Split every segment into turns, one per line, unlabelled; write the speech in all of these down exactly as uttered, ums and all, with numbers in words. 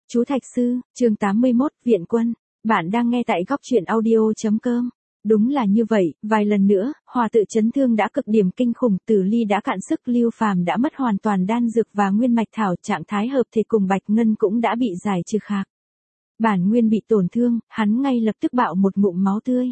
Chú Thạch Sư, chương tám mươi mốt, Viện Quân. Bạn đang nghe tại góc truyện audio.com. Đúng là như vậy, vài lần nữa, Hòa tự chấn thương đã cực điểm kinh khủng, Tử Ly đã cạn sức, Lưu Phàm đã mất hoàn toàn đan dược và nguyên mạch thảo, trạng thái hợp thể cùng Bạch Ngân cũng đã bị giải trừ khạc. Bản nguyên bị tổn thương, hắn ngay lập tức bạo một ngụm máu tươi.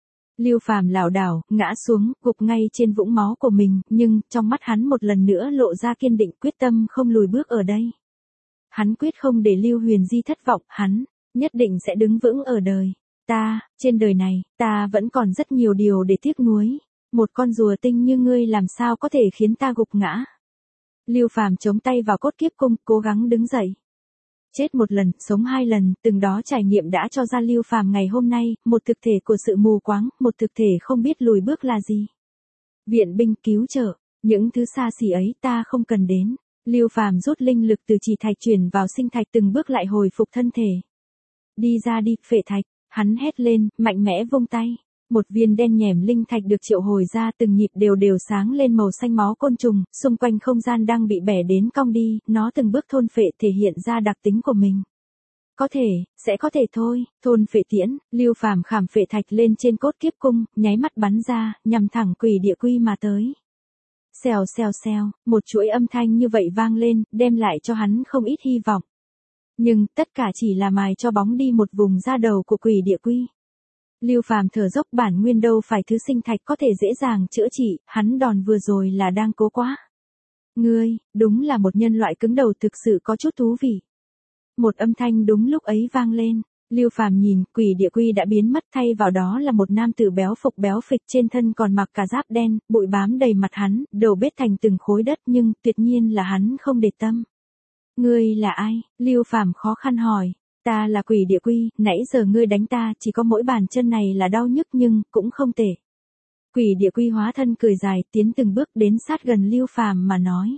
Lưu Phàm lảo đảo, ngã xuống, gục ngay trên vũng máu của mình, nhưng trong mắt hắn một lần nữa lộ ra kiên định, quyết tâm không lùi bước ở đây. Hắn quyết không để Lưu Huyền Di thất vọng, hắn nhất định sẽ đứng vững ở đời. Ta, trên đời này, ta vẫn còn rất nhiều điều để tiếc nuối. Một con rùa tinh như ngươi làm sao có thể khiến ta gục ngã. Lưu Phàm chống tay vào cốt kiếp cung, cố gắng đứng dậy. Chết một lần, sống hai lần, từng đó trải nghiệm đã cho ra Lưu Phàm ngày hôm nay, một thực thể của sự mù quáng, một thực thể không biết lùi bước là gì. Viện binh cứu trợ, những thứ xa xỉ ấy ta không cần đến. Lưu Phàm rút linh lực từ chỉ thạch chuyển vào sinh thạch, từng bước lại hồi phục thân thể. Đi ra đi, phệ thạch, hắn hét lên, mạnh mẽ vung tay. Một viên đen nhẻm linh thạch được triệu hồi ra, từng nhịp đều đều sáng lên màu xanh máu côn trùng, xung quanh không gian đang bị bẻ đến cong đi, nó từng bước thôn phệ thể hiện ra đặc tính của mình. Có thể, sẽ có thể thôi, thôn phệ tiễn, Lưu Phàm khảm phệ thạch lên trên cốt kiếp cung, nháy mắt bắn ra, nhằm thẳng quỷ địa quy mà tới. Xèo xèo xèo, một chuỗi âm thanh như vậy vang lên, đem lại cho hắn không ít hy vọng. Nhưng, tất cả chỉ là mài cho bóng đi một vùng da đầu của quỷ địa quy. Lưu Phàm thở dốc, bản nguyên đâu phải thứ sinh thạch có thể dễ dàng chữa trị, hắn đòn vừa rồi là đang cố quá. Ngươi, đúng là một nhân loại cứng đầu, thực sự có chút thú vị. Một âm thanh đúng lúc ấy vang lên. Lưu Phàm nhìn, quỷ địa quy đã biến mất, thay vào đó là một nam tử béo phục béo phịch, trên thân còn mặc cả giáp đen, bụi bám đầy mặt hắn, đầu bết thành từng khối đất, nhưng tuyệt nhiên là hắn không để tâm. Ngươi là ai? Lưu Phàm khó khăn hỏi. Ta là quỷ địa quy, nãy giờ ngươi đánh ta, chỉ có mỗi bàn chân này là đau nhức nhưng cũng không tệ. Quỷ địa quy hóa thân cười dài, tiến từng bước đến sát gần Lưu Phàm mà nói.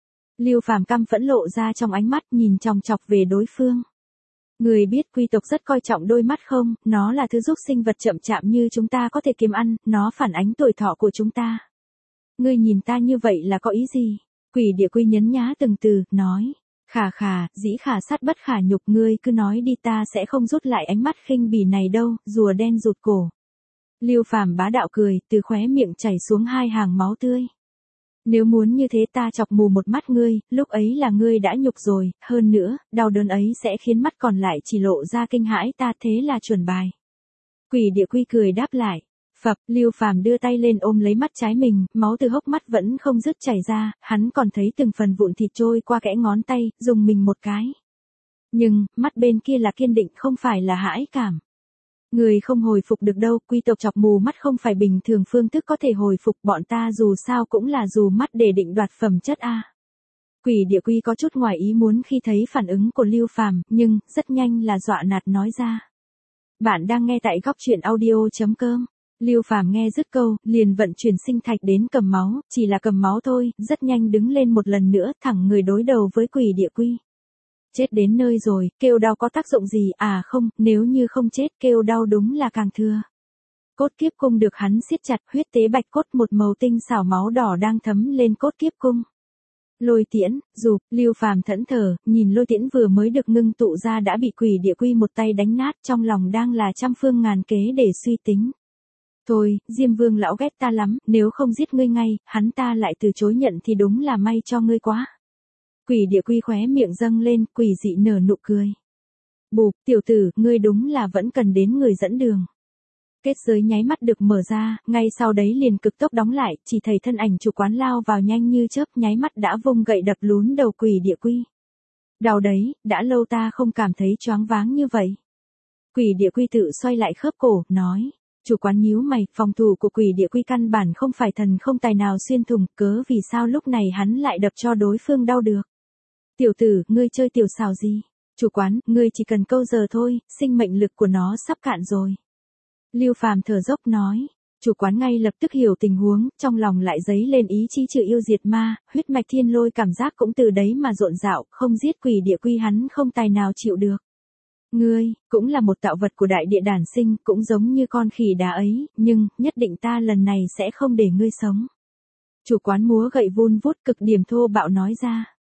Lưu Phàm căm phẫn lộ ra trong ánh mắt, nhìn chòng chọc về đối phương. Người biết quy tộc rất coi trọng đôi mắt không, nó là thứ giúp sinh vật chậm chạm như chúng ta có thể kiếm ăn, nó phản ánh tuổi thọ của chúng ta. Ngươi nhìn ta như vậy là có ý gì? Quỷ địa quy nhấn nhá từng từ, nói. Khà khà, dĩ khả sát bất khả nhục, ngươi cứ nói đi, ta sẽ không rút lại ánh mắt khinh bỉ này đâu, rùa đen rụt cổ. Lưu Phàm bá đạo cười, từ khóe miệng chảy xuống hai hàng máu tươi. Nếu muốn như thế ta chọc mù một mắt ngươi, lúc ấy là ngươi đã nhục rồi, hơn nữa, đau đớn ấy sẽ khiến mắt còn lại chỉ lộ ra kinh hãi ta, thế là chuẩn bài. Quỷ địa quy cười đáp lại. Phập, Lưu Phàm đưa tay lên ôm lấy mắt trái mình, máu từ hốc mắt vẫn không dứt chảy ra, hắn còn thấy từng phần vụn thịt trôi qua kẽ ngón tay, dùng mình một cái. Nhưng, mắt bên kia là kiên định, không phải là hãi cảm. Người không hồi phục được đâu, quy tộc chọc mù mắt không phải bình thường phương thức có thể hồi phục, bọn ta dù sao cũng là dù mắt để định đoạt phẩm chất a. Quỷ địa quy có chút ngoài ý muốn khi thấy phản ứng của Lưu Phàm, nhưng rất nhanh là dọa nạt nói ra. Bạn đang nghe tại góc truyện audio.com. Lưu Phàm nghe dứt câu, liền vận chuyển sinh thạch đến cầm máu, chỉ là cầm máu thôi, rất nhanh đứng lên một lần nữa, thẳng người đối đầu với quỷ địa quy. Chết đến nơi rồi, kêu đau có tác dụng gì, à không, nếu như không chết kêu đau đúng là càng thừa. Cốt kiếp cung được hắn siết chặt, huyết tế bạch cốt, một màu tinh xảo máu đỏ đang thấm lên cốt kiếp cung. Lôi tiễn, dù, Lưu Phàm thẫn thờ, nhìn lôi tiễn vừa mới được ngưng tụ ra đã bị quỷ địa quy một tay đánh nát, trong lòng đang là trăm phương ngàn kế để suy tính. Thôi, Diêm Vương lão ghét ta lắm, nếu không giết ngươi ngay, hắn ta lại từ chối nhận thì đúng là may cho ngươi quá. Quỷ địa quy khóe miệng dâng lên, quỷ dị nở nụ cười. Bụp, tiểu tử, ngươi đúng là vẫn cần đến người dẫn đường. Kết giới nháy mắt được mở ra, ngay sau đấy liền cực tốc đóng lại, chỉ thấy thân ảnh chủ quán lao vào nhanh như chớp, nháy mắt đã vung gậy đập lún đầu quỷ địa quy. Đau đấy, đã lâu ta không cảm thấy choáng váng như vậy. Quỷ địa quy tự xoay lại khớp cổ, nói. Chủ quán nhíu mày, phòng thủ của quỷ địa quy căn bản không phải thần không tài nào xuyên thủng, cớ vì sao lúc này hắn lại đập cho đối phương đau được. Tiểu tử, ngươi chơi tiểu xào gì? Chủ quán, ngươi chỉ cần câu giờ thôi, sinh mệnh lực của nó sắp cạn rồi. Lưu Phàm thở dốc nói. Chủ quán ngay lập tức hiểu tình huống, trong lòng lại dấy lên ý chí trừ yêu diệt ma, huyết mạch thiên lôi cảm giác cũng từ đấy mà rộn rạo, không giết quỷ địa quy hắn không tài nào chịu được. Ngươi, cũng là một tạo vật của đại địa đản sinh, cũng giống như con khỉ đá ấy, nhưng, nhất định ta lần này sẽ không để ngươi sống. Chủ quán múa gậy vun vút cực điểm thô bạo nói ra.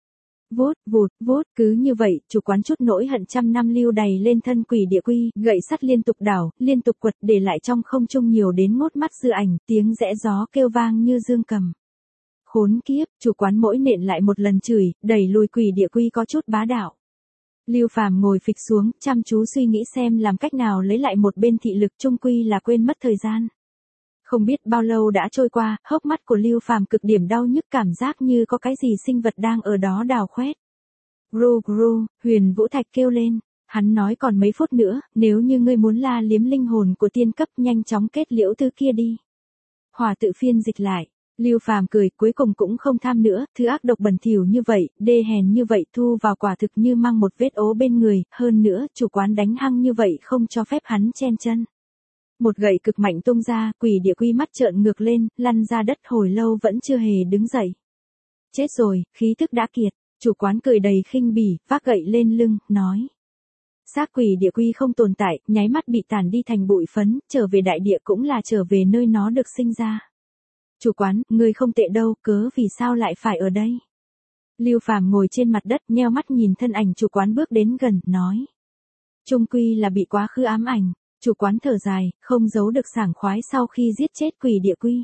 vút, vụt, vút, cứ như vậy, chủ quán chút nỗi hận trăm năm lưu đầy lên thân quỷ địa quy, gậy sắt liên tục đảo, liên tục quật để lại trong không trung nhiều đến ngốt mắt dư ảnh, tiếng rẽ gió kêu vang như dương cầm. Khốn kiếp, chủ quán mỗi nện lại một lần chửi, đẩy lùi quỷ địa quy có chút bá đạo. Lưu Phàm ngồi phịch xuống, chăm chú suy nghĩ xem làm cách nào lấy lại một bên thị lực, chung quy là quên mất thời gian. Không biết bao lâu đã trôi qua, hốc mắt của Lưu Phàm cực điểm đau nhức, cảm giác như có cái gì sinh vật đang ở đó đào khoét. Gru gru, Huyền Vũ Thạch kêu lên, hắn nói còn mấy phút nữa, nếu như ngươi muốn la liếm linh hồn của tiên cấp nhanh chóng kết liễu thứ kia đi. Hòa tự phiên dịch lại. Lưu Phàm cười, cuối cùng cũng không tham nữa, thứ ác độc bẩn thỉu như vậy, đê hèn như vậy thu vào quả thực như mang một vết ố bên người, hơn nữa, chủ quán đánh hăng như vậy không cho phép hắn chen chân. Một gậy cực mạnh tung ra, quỷ địa quy mắt trợn ngược lên, lăn ra đất hồi lâu vẫn chưa hề đứng dậy. Chết rồi, khí thức đã kiệt, chủ quán cười đầy khinh bỉ, vác gậy lên lưng, nói. Xác quỷ địa quy không tồn tại, nháy mắt bị tàn đi thành bụi phấn, trở về đại địa cũng là trở về nơi nó được sinh ra. Chủ quán, ngươi không tệ đâu, cớ vì sao lại phải ở đây? Lưu Phàm ngồi trên mặt đất, nheo mắt nhìn thân ảnh chủ quán bước đến gần, nói. Chung quy là bị quá khứ ám ảnh, chủ quán thở dài, không giấu được sảng khoái sau khi giết chết quỷ địa quy.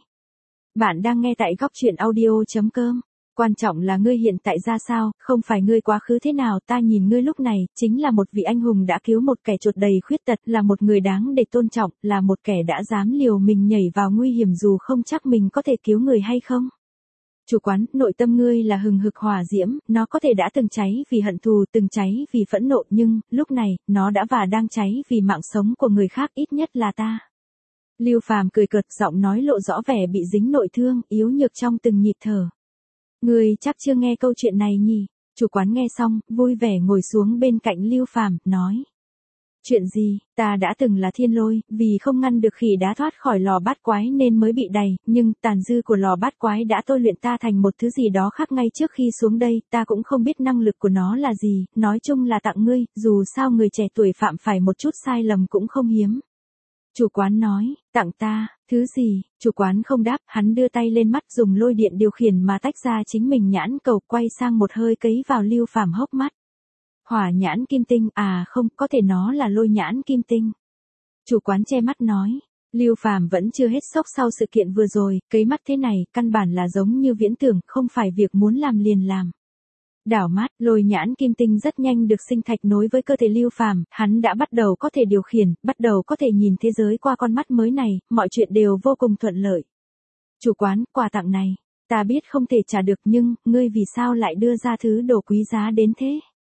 Bạn đang nghe tại góc truyện audio chấm com. Quan trọng là ngươi hiện tại ra sao, không phải ngươi quá khứ thế nào, ta nhìn ngươi lúc này, chính là một vị anh hùng đã cứu một kẻ chuột đầy khuyết tật, là một người đáng để tôn trọng, là một kẻ đã dám liều mình nhảy vào nguy hiểm dù không chắc mình có thể cứu người hay không. Chủ quán, nội tâm ngươi là hừng hực hỏa diễm, nó có thể đã từng cháy vì hận thù, từng cháy vì phẫn nộ, nhưng, lúc này, nó đã và đang cháy vì mạng sống của người khác, ít nhất là ta. Lưu Phàm cười cợt, giọng nói lộ rõ vẻ bị dính nội thương, yếu nhược trong từng nhịp thở. Ngươi chắc chưa nghe câu chuyện này nhỉ? Chủ quán nghe xong, vui vẻ ngồi xuống bên cạnh Lưu Phàm, nói. Chuyện gì, ta đã từng là thiên lôi, vì không ngăn được khỉ đá thoát khỏi lò bát quái nên mới bị đầy, nhưng tàn dư của lò bát quái đã tôi luyện ta thành một thứ gì đó khác ngay trước khi xuống đây, ta cũng không biết năng lực của nó là gì, nói chung là tặng ngươi, dù sao người trẻ tuổi phạm phải một chút sai lầm cũng không hiếm. Chủ quán nói, tặng ta, thứ gì, chủ quán không đáp, hắn đưa tay lên mắt dùng lôi điện điều khiển mà tách ra chính mình nhãn cầu, quay sang một hơi cấy vào Lưu Phàm hốc mắt. Hỏa nhãn kim tinh, à không, có thể nó là lôi nhãn kim tinh. Chủ quán che mắt nói, Lưu Phàm vẫn chưa hết sốc sau sự kiện vừa rồi, cấy mắt thế này, căn bản là giống như viễn tưởng, không phải việc muốn làm liền làm. Đảo mắt, lôi nhãn kim tinh rất nhanh được sinh thạch nối với cơ thể Lưu Phàm, hắn đã bắt đầu có thể điều khiển, bắt đầu có thể nhìn thế giới qua con mắt mới này, mọi chuyện đều vô cùng thuận lợi. Chủ quán, quà tặng này, ta biết không thể trả được nhưng, ngươi vì sao lại đưa ra thứ đồ quý giá đến thế?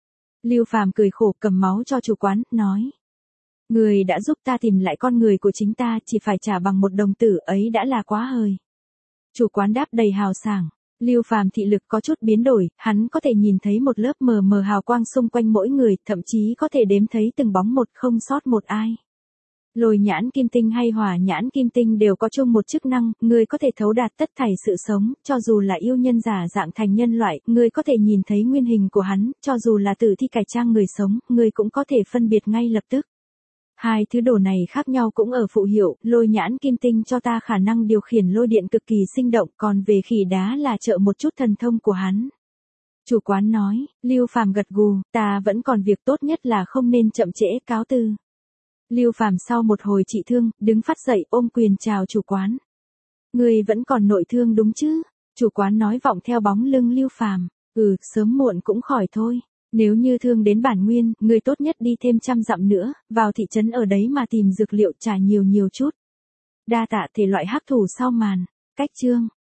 Lưu Phàm cười khổ cầm máu cho chủ quán, nói. Người đã giúp ta tìm lại con người của chính ta, chỉ phải trả bằng một đồng tử ấy đã là quá hời. Chủ quán đáp đầy hào sảng. Lưu Phàm thị lực có chút biến đổi, hắn có thể nhìn thấy một lớp mờ mờ hào quang xung quanh mỗi người, thậm chí có thể đếm thấy từng bóng một không sót một ai. Lôi nhãn kim tinh hay hỏa nhãn kim tinh đều có chung một chức năng, người có thể thấu đạt tất thảy sự sống, cho dù là yêu nhân giả dạng thành nhân loại, người có thể nhìn thấy nguyên hình của hắn, cho dù là tử thi cải trang người sống, người cũng có thể phân biệt ngay lập tức. Hai thứ đồ này khác nhau cũng ở phụ hiệu, lôi nhãn kim tinh cho ta khả năng điều khiển lôi điện cực kỳ sinh động, còn về khỉ đá là trợ một chút thần thông của hắn. Chủ quán nói, Lưu Phàm gật gù, ta vẫn còn việc tốt nhất là không nên chậm trễ, cáo từ. Lưu Phàm sau một hồi trị thương, đứng phát dậy ôm quyền chào chủ quán. Người vẫn còn nội thương đúng chứ? Chủ quán nói vọng theo bóng lưng Lưu Phàm, ừ, sớm muộn cũng khỏi thôi. Nếu như thương đến bản nguyên, người tốt nhất đi thêm trăm dặm nữa, vào thị trấn ở đấy mà tìm dược liệu trả nhiều nhiều chút. Đa tạ thể loại hắc thủ sau màn. Cách chương